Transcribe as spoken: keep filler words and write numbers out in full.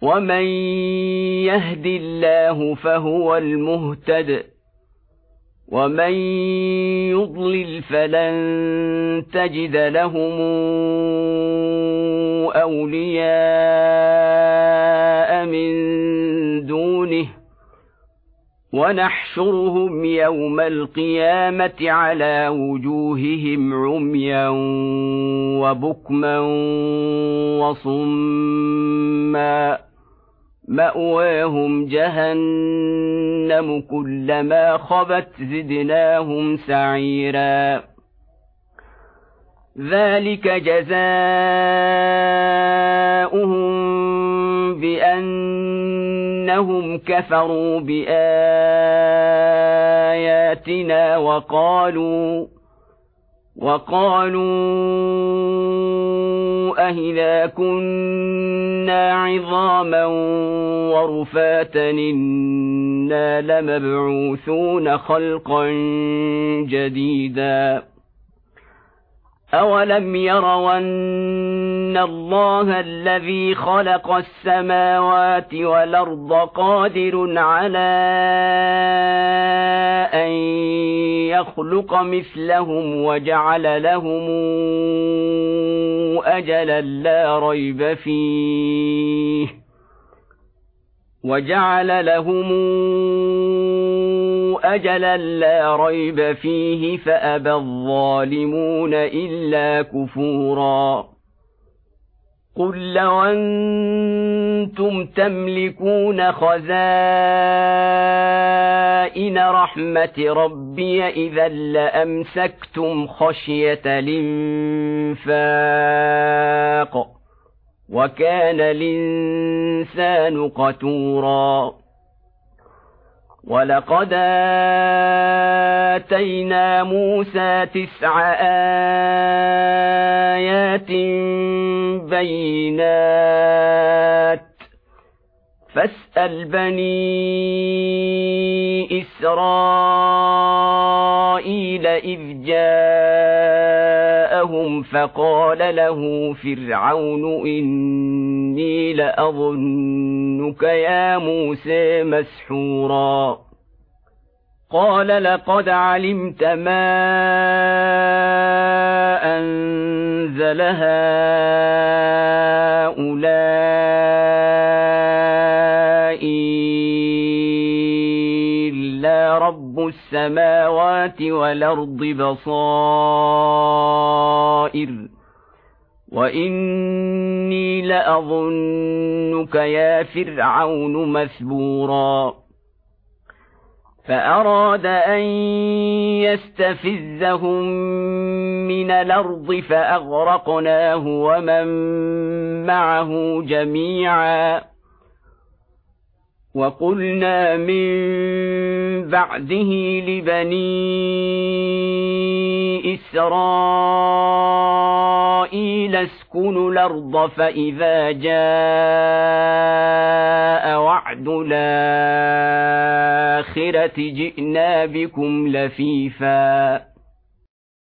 ومن يهد الله فهو المهتد ومن يضلل فلن تجد لهم أولياء من دونه ونحشرهم يوم القيامة على وجوههم عميا وبكما وصما مأواهم جهنم كلما خبت زدناهم سعيرا ذلك جزاؤهم بأنهم كفروا بآياتنا وقالوا وقالوا أإذا كنا عظاما ورفاتا إنا لمبعوثون خلقا جديدا أولم يروا أن الله الذي خلق السماوات والأرض قادر على أن يخلق مثلهم وجعل لهم أجلا لا ريب فيه وجعل لهم أجلا لا ريب فيه فأبى الظالمون إلا كفورا قل لو أنتم تملكون خزائن رحمة ربي إذا لأمسكتم خشية الإنفاق وكان الإنسان قتورا ولقد آتينا موسى تسع آيات بينات فاسأل بني إسرائيل إذ جاءهم فقال له فرعون إني لأظنك يا موسى مسحورا قال لقد علمت ما أنزل هؤلاء إلا رب السماوات والأرض بصائر وإني لأظنك يا فرعون مثبورا فأراد أن يستفزهم من الأرض فأغرقناه ومن معه جميعا وقلنا من بعده لبني إسرائيل اسكنوا الأرض فإذا جاء وعد الآخرة جئنا بكم لفيفا